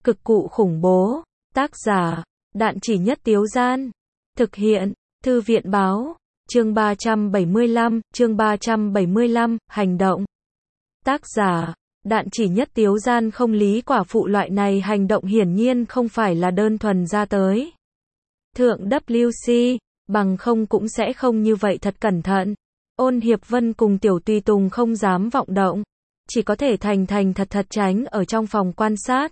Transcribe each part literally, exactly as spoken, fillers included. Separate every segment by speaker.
Speaker 1: Cực cụ khủng bố. Tác giả, Đạn Chỉ Nhất Tiếu Gian. Thực hiện, Thư viện báo. Chương ba trăm bảy mươi lăm, chương ba trăm bảy mươi lăm, hành động. Tác giả, Đạn Chỉ Nhất Tiếu Gian. Không, Lý quả phụ loại này hành động hiển nhiên không phải là đơn thuần ra tới thượng W C, bằng không cũng sẽ không như vậy thật cẩn thận. Ôn Hiệp Vân cùng Tiểu Tùy Tùng không dám vọng động, chỉ có thể thành thành thật thật tránh ở trong phòng quan sát.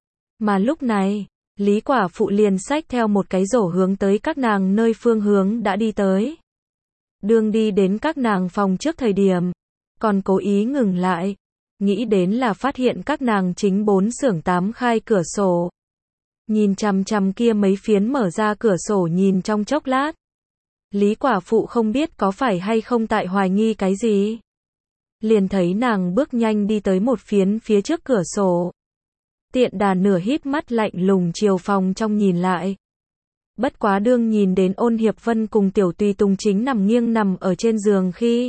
Speaker 1: Mà lúc này, Lý quả phụ liền xách theo một cái rổ hướng tới các nàng nơi phương hướng đã đi tới. Đương đi đến các nàng phòng trước thời điểm, còn cố ý ngừng lại, nghĩ đến là phát hiện các nàng chính bốn xưởng tám khai cửa sổ. Nhìn chằm chằm kia mấy phiến mở ra cửa sổ nhìn trong chốc lát. Lý quả phụ không biết có phải hay không tại hoài nghi cái gì. Liền thấy nàng bước nhanh đi tới một phiến phía trước cửa sổ. Tiện đà nửa híp mắt lạnh lùng chiều phòng trong nhìn lại. Bất quá đương nhìn đến Ôn Hiệp Vân cùng Tiểu Tùy Tùng chính nằm nghiêng nằm ở trên giường khi.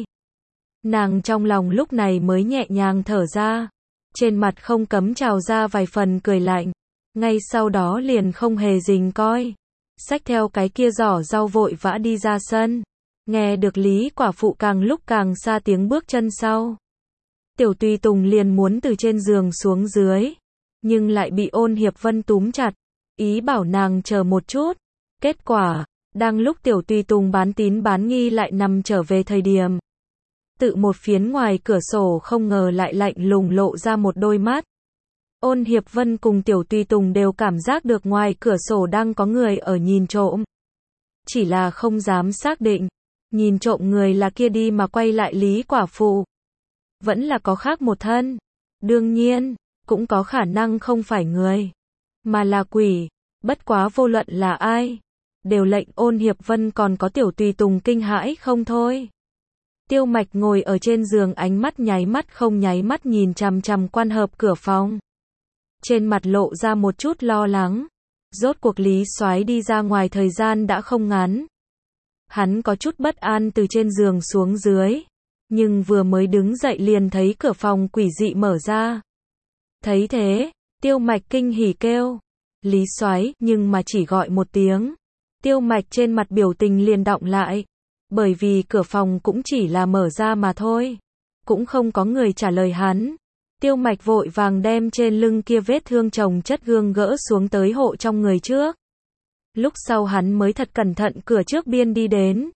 Speaker 1: Nàng trong lòng lúc này mới nhẹ nhàng thở ra. Trên mặt không cấm trào ra vài phần cười lạnh. Ngay sau đó liền không hề rình coi. Xách theo cái kia giỏ rau vội vã đi ra sân. Nghe được Lý quả phụ càng lúc càng xa tiếng bước chân sau. Tiểu Tùy Tùng liền muốn từ trên giường xuống dưới. Nhưng lại bị Ôn Hiệp Vân túm chặt. Ý bảo nàng chờ một chút. Kết quả, đang lúc Tiểu Tùy Tùng bán tín bán nghi lại nằm trở về thời điểm. Tự một phiến ngoài cửa sổ không ngờ lại lạnh lùng lộ ra một đôi mắt. Ôn Hiệp Vân cùng Tiểu Tùy Tùng đều cảm giác được ngoài cửa sổ đang có người ở nhìn trộm. Chỉ là không dám xác định, nhìn trộm người là kia đi mà quay lại Lý quả phụ. Vẫn là có khác một thân. Đương nhiên, cũng có khả năng không phải người, mà là quỷ. Bất quá vô luận là ai, đều lệnh Ôn Hiệp Vân còn có Tiểu Tùy Tùng kinh hãi không thôi. Tiêu Mạch ngồi ở trên giường, ánh mắt nháy mắt không nháy mắt nhìn chằm chằm quan hợp cửa phòng. Trên mặt lộ ra một chút lo lắng. Rốt cuộc Lý Soái đi ra ngoài thời gian đã không ngắn. Hắn có chút bất an từ trên giường xuống dưới. Nhưng vừa mới đứng dậy liền thấy cửa phòng quỷ dị mở ra. Thấy thế, Tiêu Mạch kinh hỉ kêu. Lý Soái, nhưng mà chỉ gọi một tiếng. Tiêu Mạch trên mặt biểu tình liền đọng lại. Bởi vì cửa phòng cũng chỉ là mở ra mà thôi. Cũng không có người trả lời hắn. Tiêu Mạch vội vàng đem trên lưng kia vết thương chồng chất gương gỡ xuống tới hộ trong người trước. Lúc sau hắn mới thật cẩn thận cửa trước biên đi đến.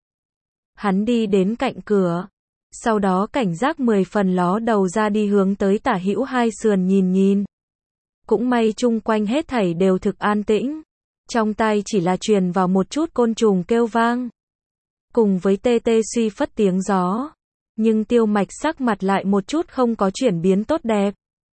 Speaker 1: Hắn đi đến cạnh cửa. Sau đó cảnh giác mười phần ló đầu ra đi hướng tới tả hữu hai sườn nhìn nhìn. Cũng may chung quanh hết thảy đều thực an tĩnh. Trong tai chỉ là truyền vào một chút côn trùng kêu vang. Cùng với tê tê suy phất tiếng gió. Nhưng Tiêu Mạch sắc mặt lại một chút không có chuyển biến tốt đẹp.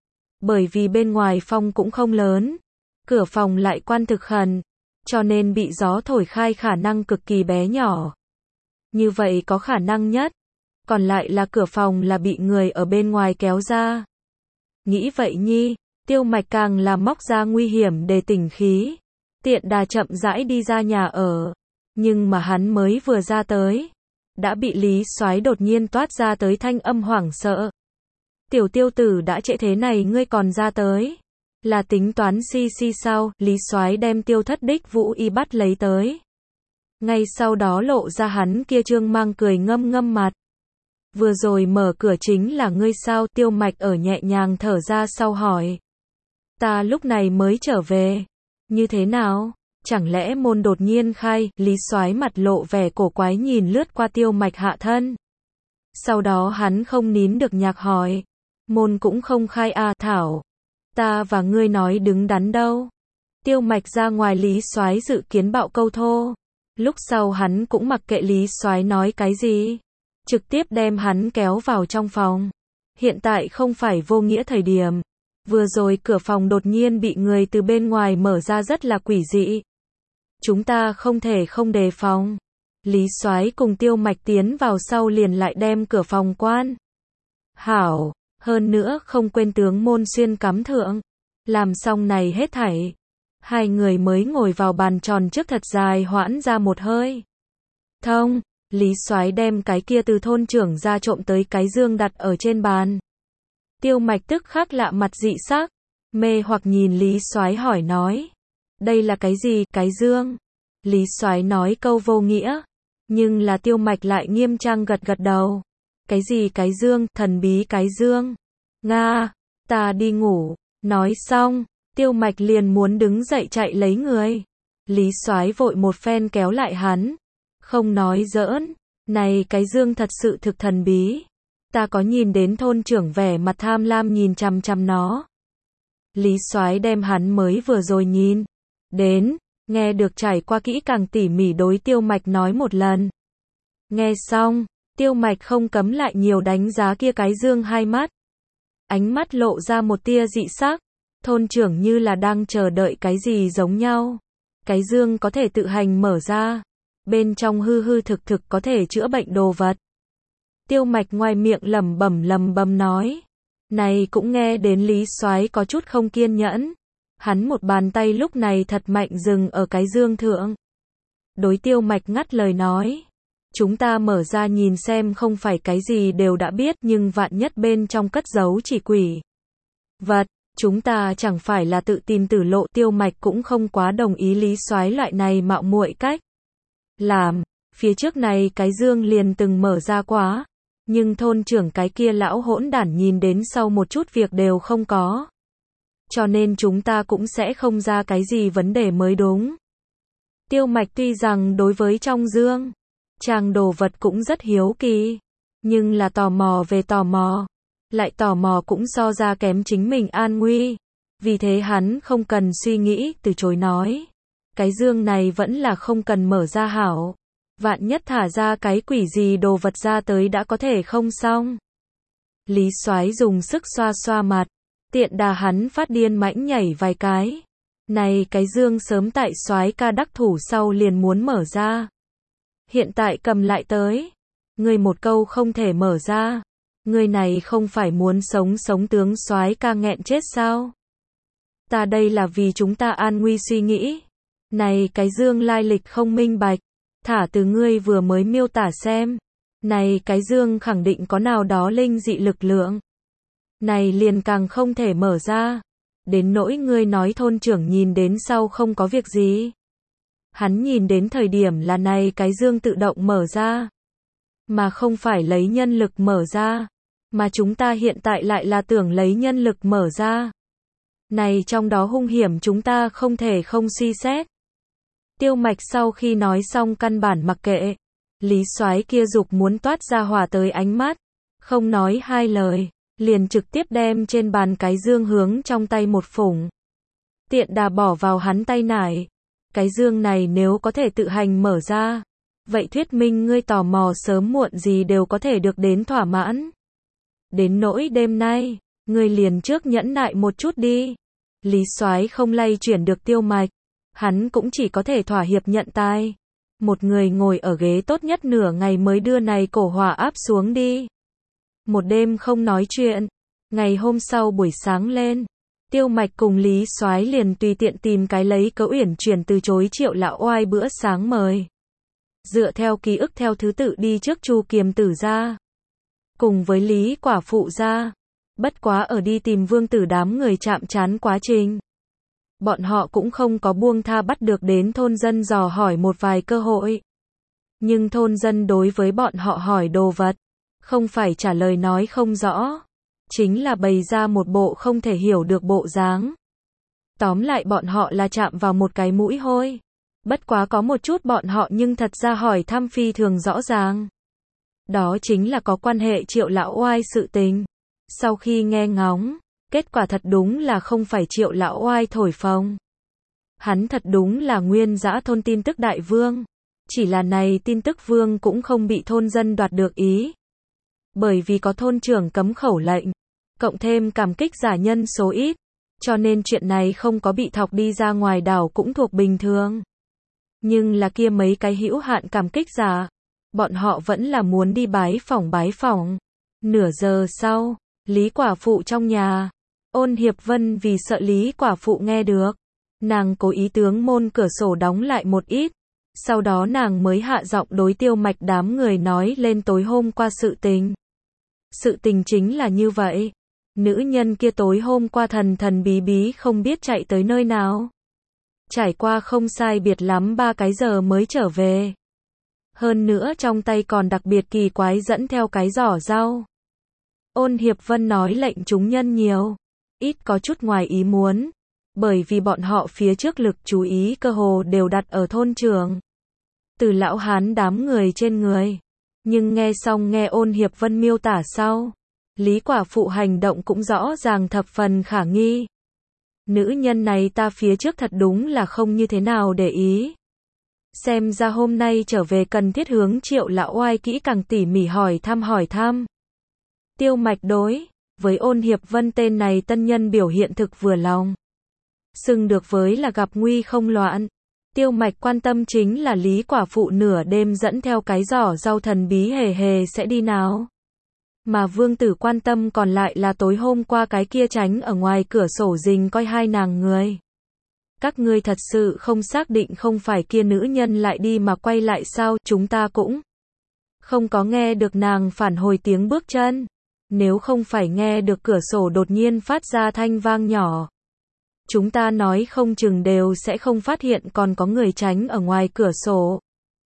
Speaker 1: Bởi vì bên ngoài phong cũng không lớn. Cửa phòng lại quan thực khẩn. Cho nên bị gió thổi khai khả năng cực kỳ bé nhỏ. Như vậy có khả năng nhất. Còn lại là cửa phòng là bị người ở bên ngoài kéo ra. Nghĩ vậy nhi, Tiêu Mạch càng là móc ra nguy hiểm để tỉnh khí. Tiện đà chậm rãi đi ra nhà ở. Nhưng mà hắn mới vừa ra tới. Đã bị Lý Soái đột nhiên toát ra tới thanh âm hoảng sợ. Tiểu Tiêu tử đã trễ thế này ngươi còn ra tới. Là tính toán si si sao? Lý Soái đem Tiêu Thất đích Vũ y bắt lấy tới. Ngay sau đó lộ ra hắn kia trương mang cười ngâm ngâm mặt. Vừa rồi mở cửa chính là ngươi sao? Tiêu Mạch ở nhẹ nhàng thở ra sau hỏi. Ta lúc này mới trở về. Như thế nào? Chẳng lẽ môn đột nhiên khai? Lý Soái mặt lộ vẻ cổ quái nhìn lướt qua Tiêu Mạch hạ thân. Sau đó hắn không nín được nhạc hỏi. Môn cũng không khai à? Thảo. Ta và ngươi nói đứng đắn đâu. Tiêu Mạch ra ngoài Lý Soái dự kiến bạo câu thô. Lúc sau hắn cũng mặc kệ Lý Soái nói cái gì. Trực tiếp đem hắn kéo vào trong phòng. Hiện tại không phải vô nghĩa thời điểm. Vừa rồi cửa phòng đột nhiên bị người từ bên ngoài mở ra rất là quỷ dị. Chúng ta không thể không đề phòng. Lý Soái cùng Tiêu Mạch tiến vào sau liền lại đem cửa phòng quan. Hảo, hơn nữa không quên tướng môn xuyên cắm thượng. Làm xong này hết thảy. Hai người mới ngồi vào bàn tròn trước thật dài hoãn ra một hơi. Thông, Lý Soái đem cái kia từ thôn trưởng ra trộm tới cái dương đặt ở trên bàn. Tiêu Mạch tức khắc lạ mặt dị sắc. mê hoặc nhìn Lý Soái hỏi nói. Đây là cái gì, cái dương? Lý Soái nói câu vô nghĩa. Nhưng là Tiêu Mạch lại nghiêm trang gật gật đầu. Cái gì cái dương, thần bí cái dương? Nga, ta đi ngủ. Nói xong, Tiêu Mạch liền muốn đứng dậy chạy lấy người. Lý Soái vội một phen kéo lại hắn. Không nói giỡn, này cái dương thật sự thực thần bí. Ta có nhìn đến thôn trưởng vẻ mặt tham lam nhìn chằm chằm nó. Lý Soái đem hắn mới vừa rồi nhìn đến, nghe được trải qua kỹ càng tỉ mỉ đối Tiêu Mạch nói một lần. Nghe xong, Tiêu Mạch không cấm lại nhiều đánh giá kia cái dương hai mắt. Ánh mắt lộ ra một tia dị sắc, thôn trưởng như là đang chờ đợi cái gì giống nhau. Cái dương có thể tự hành mở ra, bên trong hư hư thực thực có thể chữa bệnh đồ vật. Tiêu Mạch ngoài miệng lẩm bẩm lẩm bẩm nói. Này cũng nghe đến Lý Soái có chút không kiên nhẫn. Hắn một bàn tay lúc này thật mạnh dừng ở cái dương thượng. Đối Tiêu Mạch ngắt lời nói. Chúng ta mở ra nhìn xem, không phải cái gì đều đã biết, nhưng vạn nhất bên trong cất giấu chỉ quỷ vật, chúng ta chẳng phải là tự tìm tử lộ. Tiêu Mạch cũng không quá đồng ý Lý Soái loại này mạo muội cách làm. Phía trước này cái dương liền từng mở ra quá, nhưng thôn trưởng cái kia lão hỗn đản nhìn đến sau một chút việc đều không có. Cho nên chúng ta cũng sẽ không ra cái gì vấn đề mới đúng. Tiêu Mạch tuy rằng đối với trong dương trang đồ vật cũng rất hiếu kỳ, nhưng là tò mò về tò mò, lại tò mò cũng so ra kém chính mình an nguy. Vì thế hắn không cần suy nghĩ, từ chối nói. Cái dương này vẫn là không cần mở ra hảo. Vạn nhất thả ra cái quỷ gì đồ vật ra tới đã có thể không xong. Lý Soái dùng sức xoa xoa mặt, tiện đà hắn phát điên mãnh nhảy vài cái. Này cái dương sớm tại Soái ca đắc thủ sau liền muốn mở ra. Hiện tại cầm lại tới. Ngươi một câu không thể mở ra. Ngươi này không phải muốn sống sống tướng Soái ca nghẹn chết sao? Ta đây là vì chúng ta an nguy suy nghĩ. Này cái dương lai lịch không minh bạch. Thả từ ngươi vừa mới miêu tả xem. Này cái dương khẳng định có nào đó linh dị lực lượng. Này liền càng không thể mở ra. Đến nỗi ngươi nói thôn trưởng nhìn đến sau không có việc gì. Hắn nhìn đến thời điểm là này cái dương tự động mở ra. Mà không phải lấy nhân lực mở ra. Mà chúng ta hiện tại lại là tưởng lấy nhân lực mở ra. Này trong đó hung hiểm chúng ta không thể không suy xét. Tiêu Mạch sau khi nói xong căn bản mặc kệ. Lý Soái kia dục muốn toát ra hỏa tới ánh mắt. Không nói hai lời, liền trực tiếp đem trên bàn cái dương hướng trong tay một phủng. Tiện đà bỏ vào hắn tay nải. Cái dương này nếu có thể tự hành mở ra, vậy thuyết minh ngươi tò mò sớm muộn gì đều có thể được đến thỏa mãn. Đến nỗi đêm nay, ngươi liền trước nhẫn nại một chút đi. Lý Soái không lay chuyển được Tiêu Mạch. Hắn cũng chỉ có thể thỏa hiệp nhận tai. Một người ngồi ở ghế tốt nhất nửa ngày mới đưa này cổ hỏa áp xuống đi. Một đêm không nói chuyện. Ngày hôm sau buổi sáng lên, Tiêu Mạch cùng Lý Soái liền tùy tiện tìm cái lấy cớ uyển chuyển từ chối Triệu lão oai bữa sáng mời. Dựa theo ký ức theo thứ tự đi trước Chu Kiềm Tử gia, cùng với Lý quả phụ gia. Bất quá ở đi tìm Vương Tử đám người chạm trán quá trình, bọn họ cũng không có buông tha bắt được đến thôn dân dò hỏi một vài cơ hội. Nhưng thôn dân đối với bọn họ hỏi đồ vật, không phải trả lời nói không rõ, chính là bày ra một bộ không thể hiểu được bộ dáng. Tóm lại bọn họ là chạm vào một cái mũi hôi. Bất quá có một chút bọn họ nhưng thật ra hỏi thăm phi thường rõ ràng. Đó chính là có quan hệ Triệu lão oai sự tình. Sau khi nghe ngóng, kết quả thật đúng là không phải Triệu lão oai thổi phồng. Hắn thật đúng là nguyên dã thôn tin tức đại vương. Chỉ là này tin tức vương cũng không bị thôn dân đoạt được ý. Bởi vì có thôn trưởng cấm khẩu lệnh, cộng thêm cảm kích giả nhân số ít, cho nên chuyện này không có bị thọc đi ra ngoài đảo cũng thuộc bình thường. Nhưng là kia mấy cái hữu hạn cảm kích giả, bọn họ vẫn là muốn đi bái phỏng bái phỏng. Nửa giờ sau, Lý quả phụ trong nhà, Ôn Hiệp Vân vì sợ Lý quả phụ nghe được, nàng cố ý tướng môn cửa sổ đóng lại một ít, sau đó nàng mới hạ giọng đối Tiêu Mạch đám người nói lên tối hôm qua sự tình. Sự tình chính là như vậy. Nữ nhân kia tối hôm qua thần thần bí bí không biết chạy tới nơi nào. Trải qua không sai biệt lắm ba cái giờ mới trở về. Hơn nữa trong tay còn đặc biệt kỳ quái dẫn theo cái giỏ rau. Ôn Hiệp Vân nói lệnh chúng nhân nhiều, ít có chút ngoài ý muốn, bởi vì bọn họ phía trước lực chú ý cơ hồ đều đặt ở thôn trưởng. Từ lão hán đám người trên người. Nhưng nghe xong nghe Ôn Hiệp Vân miêu tả sau, Lý quả phụ hành động cũng rõ ràng thập phần khả nghi. Nữ nhân này ta phía trước thật đúng là không như thế nào để ý. Xem ra hôm nay trở về cần thiết hướng Triệu lão oai kỹ càng tỉ mỉ hỏi thăm hỏi thăm. Tiêu Mạch đối với Ôn Hiệp Vân tên này tân nhân biểu hiện thực vừa lòng. Xưng được với là gặp nguy không loạn. Tiêu Mạch quan tâm chính là Lý quả phụ nửa đêm dẫn theo cái giỏ rau thần bí hề hề sẽ đi nào. Mà Vương Tử quan tâm còn lại là tối hôm qua cái kia tránh ở ngoài cửa sổ rình coi hai nàng người. Các ngươi thật sự không xác định không phải kia nữ nhân lại đi mà quay lại sao? Chúng ta cũng không có nghe được nàng phản hồi tiếng bước chân. Nếu không phải nghe được cửa sổ đột nhiên phát ra thanh vang nhỏ, chúng ta nói không chừng đều sẽ không phát hiện còn có người tránh ở ngoài cửa sổ.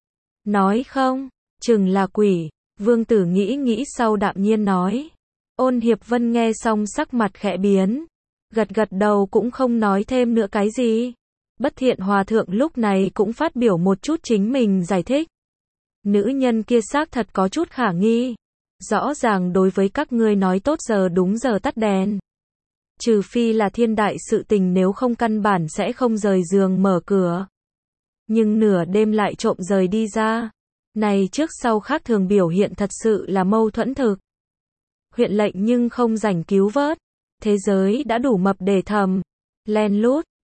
Speaker 1: Nói không, chừng là quỷ. Vương Tử nghĩ nghĩ sau đạm nhiên nói. Ôn Hiệp Vân nghe xong sắc mặt khẽ biến, gật gật đầu cũng không nói thêm nữa cái gì. Bất Thiện Hòa Thượng lúc này cũng phát biểu một chút chính mình giải thích. Nữ nhân kia xác thật có chút khả nghi. Rõ ràng đối với các ngươi nói tốt giờ đúng giờ tắt đèn. Trừ phi là thiên đại sự tình, nếu không căn bản sẽ không rời giường mở cửa. Nhưng nửa đêm lại trộm rời đi ra. Này trước sau khác thường biểu hiện thật sự là mâu thuẫn thực. Huyện lệnh nhưng không rảnh cứu vớt. Thế giới đã đủ mập để thầm. Len lút,